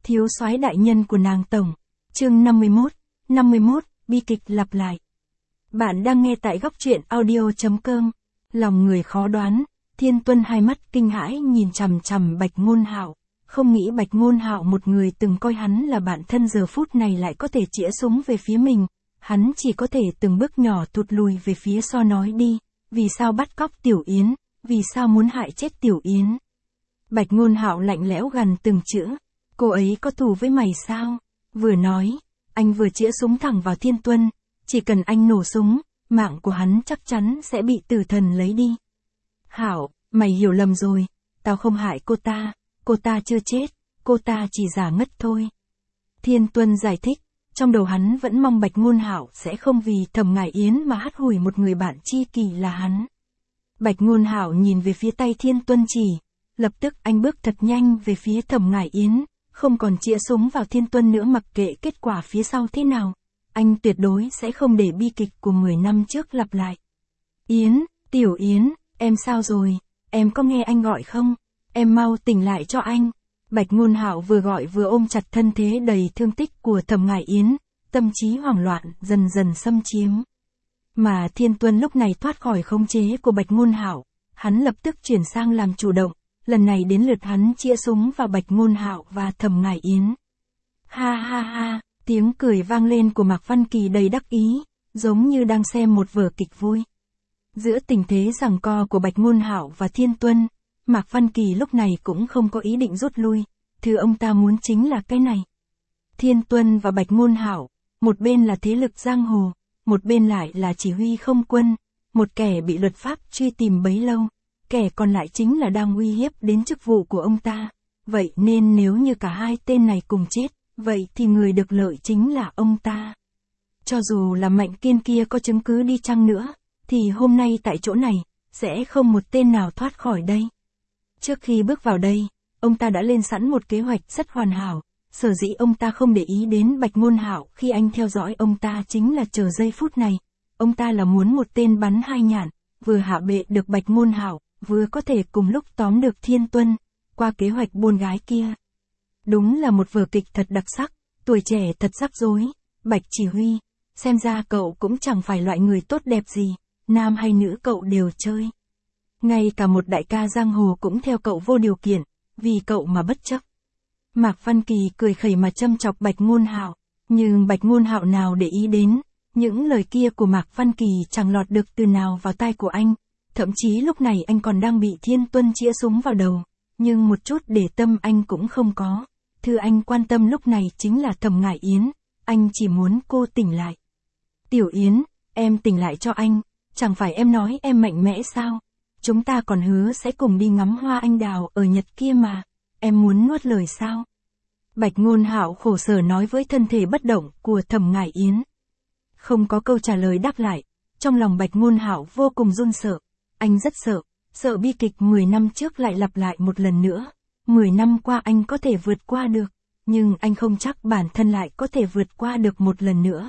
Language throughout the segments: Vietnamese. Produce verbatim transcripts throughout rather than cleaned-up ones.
thiếu soái đại nhân của nàng tổng. Chương năm mươi mốt, năm mươi mốt, bi kịch lặp lại. Bạn đang nghe tại góc truyện audio chấm com. Lòng người khó đoán, Thiên Tuân hai mắt kinh hãi nhìn chằm chằm Bạch Ngôn Hạo, không nghĩ Bạch Ngôn Hạo một người từng coi hắn là bạn thân giờ phút này lại có thể chĩa súng về phía mình, hắn chỉ có thể từng bước nhỏ thụt lùi về phía sau nói đi, vì sao bắt cóc Tiểu Yến, vì sao muốn hại chết Tiểu Yến. Bạch Ngôn Hạo lạnh lẽo gần từng chữ, cô ấy có thù với mày sao? Vừa nói, anh vừa chĩa súng thẳng vào Thiên Tuân, chỉ cần anh nổ súng, mạng của hắn chắc chắn sẽ bị tử thần lấy đi. Hạo, mày hiểu lầm rồi, tao không hại cô ta, cô ta chưa chết, cô ta chỉ giả ngất thôi. Thiên Tuân giải thích, trong đầu hắn vẫn mong Bạch Ngôn Hạo sẽ không vì Thẩm Ngải Yến mà hắt hủi một người bạn tri kỷ là hắn. Bạch Ngôn Hạo nhìn về phía tay Thiên Tuân chỉ, lập tức anh bước thật nhanh về phía Thẩm Ngải Yến, không còn chĩa súng vào Thiên Tuân nữa mặc kệ kết quả phía sau thế nào. Anh tuyệt đối sẽ không để bi kịch của mười năm trước lặp lại. Yến, Tiểu Yến, em sao rồi, em có nghe anh gọi không? Em mau tỉnh lại cho anh. Bạch Ngôn Hạo vừa gọi vừa ôm chặt thân thế đầy thương tích của Thẩm Ngải Yến, tâm trí hoảng loạn dần dần xâm chiếm. Mà Thiên Tuân lúc này thoát khỏi khống chế của Bạch Ngôn Hạo, hắn lập tức chuyển sang làm chủ động, lần này đến lượt hắn chĩa súng vào Bạch Ngôn Hạo và Thẩm Ngải Yến. Ha ha ha, tiếng cười vang lên của Mạc Văn Kỳ đầy đắc ý, giống như đang xem một vở kịch vui. Giữa tình thế giằng co của Bạch Ngôn Hạo và Thiên Tuân, Mạc Văn Kỳ lúc này cũng không có ý định rút lui, thứ ông ta muốn chính là cái này. Thiên Tuân và Bạch Ngôn Hạo, một bên là thế lực giang hồ, một bên lại là chỉ huy không quân, một kẻ bị luật pháp truy tìm bấy lâu, kẻ còn lại chính là đang uy hiếp đến chức vụ của ông ta. Vậy nên nếu như cả hai tên này cùng chết, vậy thì người được lợi chính là ông ta. Cho dù là Mạnh Kiên kia có chứng cứ đi chăng nữa, thì hôm nay tại chỗ này, sẽ không một tên nào thoát khỏi đây. Trước khi bước vào đây, ông ta đã lên sẵn một kế hoạch rất hoàn hảo, sở dĩ ông ta không để ý đến Bạch Ngôn Hạo khi anh theo dõi ông ta chính là chờ giây phút này. Ông ta là muốn một tên bắn hai nhạn, vừa hạ bệ được Bạch Ngôn Hạo, vừa có thể cùng lúc tóm được Thiên Tuân, qua kế hoạch buôn gái kia. Đúng là một vở kịch thật đặc sắc, tuổi trẻ thật rắc rối. Bạch chỉ huy, xem ra cậu cũng chẳng phải loại người tốt đẹp gì, nam hay nữ cậu đều chơi. Ngay cả một đại ca giang hồ cũng theo cậu vô điều kiện, vì cậu mà bất chấp. Mạc Văn Kỳ cười khẩy mà châm chọc Bạch Ngôn Hạo, nhưng Bạch Ngôn Hạo nào để ý đến, những lời kia của Mạc Văn Kỳ chẳng lọt được từ nào vào tai của anh, thậm chí lúc này anh còn đang bị Thiên Tuân chĩa súng vào đầu, nhưng một chút để tâm anh cũng không có. Thứ anh quan tâm lúc này chính là Thẩm Ngải Yến, anh chỉ muốn cô tỉnh lại. Tiểu Yến, em tỉnh lại cho anh, chẳng phải em nói em mạnh mẽ sao? Chúng ta còn hứa sẽ cùng đi ngắm hoa anh đào ở Nhật kia mà, em muốn nuốt lời sao? Bạch Ngôn Hạo khổ sở nói với thân thể bất động của Thẩm Ngải Yến. Không có câu trả lời đáp lại, trong lòng Bạch Ngôn Hạo vô cùng run sợ, anh rất sợ, sợ bi kịch mười năm trước lại lặp lại một lần nữa. mười năm qua anh có thể vượt qua được, nhưng anh không chắc bản thân lại có thể vượt qua được một lần nữa.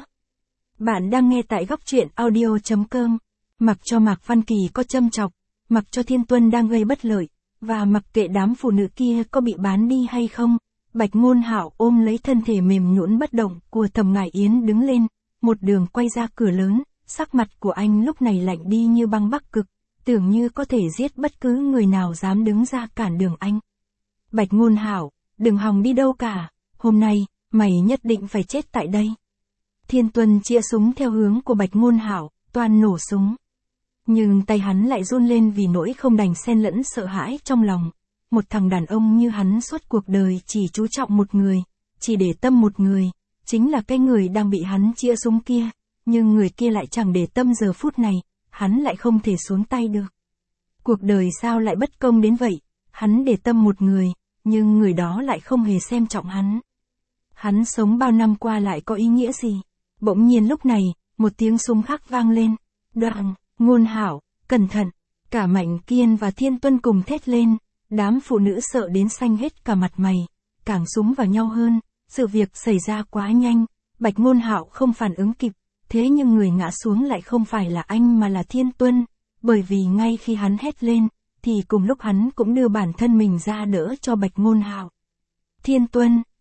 Bạn đang nghe tại góc truyện audio chấm com. Mặc cho Mạc Văn Kỳ có châm chọc, mặc cho Thiên Tuân đang gây bất lợi, và mặc kệ đám phụ nữ kia có bị bán đi hay không, Bạch Ngôn Hạo ôm lấy thân thể mềm nhũn bất động của Thẩm Ngải Yến đứng lên, một đường quay ra cửa lớn, sắc mặt của anh lúc này lạnh đi như băng Bắc Cực, tưởng như có thể giết bất cứ người nào dám đứng ra cản đường anh. Bạch Ngôn Hạo, đừng hòng đi đâu cả, hôm nay, mày nhất định phải chết tại đây. Thiên Tuân chĩa súng theo hướng của Bạch Ngôn Hạo, toan nổ súng. Nhưng tay hắn lại run lên vì nỗi không đành xen lẫn sợ hãi trong lòng. Một thằng đàn ông như hắn suốt cuộc đời chỉ chú trọng một người, chỉ để tâm một người, chính là cái người đang bị hắn chĩa súng kia. Nhưng người kia lại chẳng để tâm giờ phút này, hắn lại không thể xuống tay được. Cuộc đời sao lại bất công đến vậy, hắn để tâm một người, nhưng người đó lại không hề xem trọng hắn. Hắn sống bao năm qua lại có ý nghĩa gì? Bỗng nhiên lúc này, một tiếng súng khác vang lên. Đoạn, Ngôn Hạo, cẩn thận. Cả Mạnh Kiên và Thiên Tuân cùng thét lên. Đám phụ nữ sợ đến xanh hết cả mặt mày, càng súng vào nhau hơn. Sự việc xảy ra quá nhanh, Bạch Ngôn Hạo không phản ứng kịp. Thế nhưng người ngã xuống lại không phải là anh mà là Thiên Tuân. Bởi vì ngay khi hắn hét lên, thì cùng lúc hắn cũng đưa bản thân mình ra đỡ cho Bạch Ngôn Hạo. Thiên Tuân,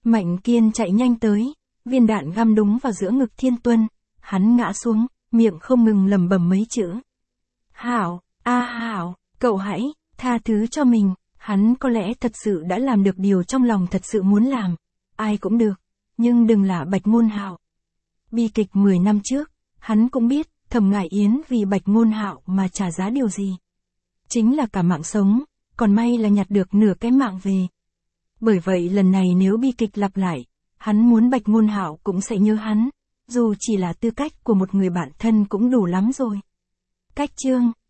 Mạnh Kiên chạy nhanh tới, viên đạn găm đúng vào giữa ngực Thiên Tuân, hắn ngã xuống, miệng không ngừng lẩm bẩm mấy chữ. Hảo, a Hảo, cậu hãy, tha thứ cho mình, hắn có lẽ thật sự đã làm được điều trong lòng thật sự muốn làm, ai cũng được, nhưng đừng là Bạch Ngôn Hạo. Bi kịch mười năm trước, hắn cũng biết, Thẩm Ngải Yến vì Bạch Ngôn Hạo mà trả giá điều gì. Chính là cả mạng sống, còn may là nhặt được nửa cái mạng về. Bởi vậy lần này nếu bi kịch lặp lại, hắn muốn Bạch Ngôn Hạo cũng sẽ nhớ hắn, dù chỉ là tư cách của một người bạn thân cũng đủ lắm rồi. Cách chương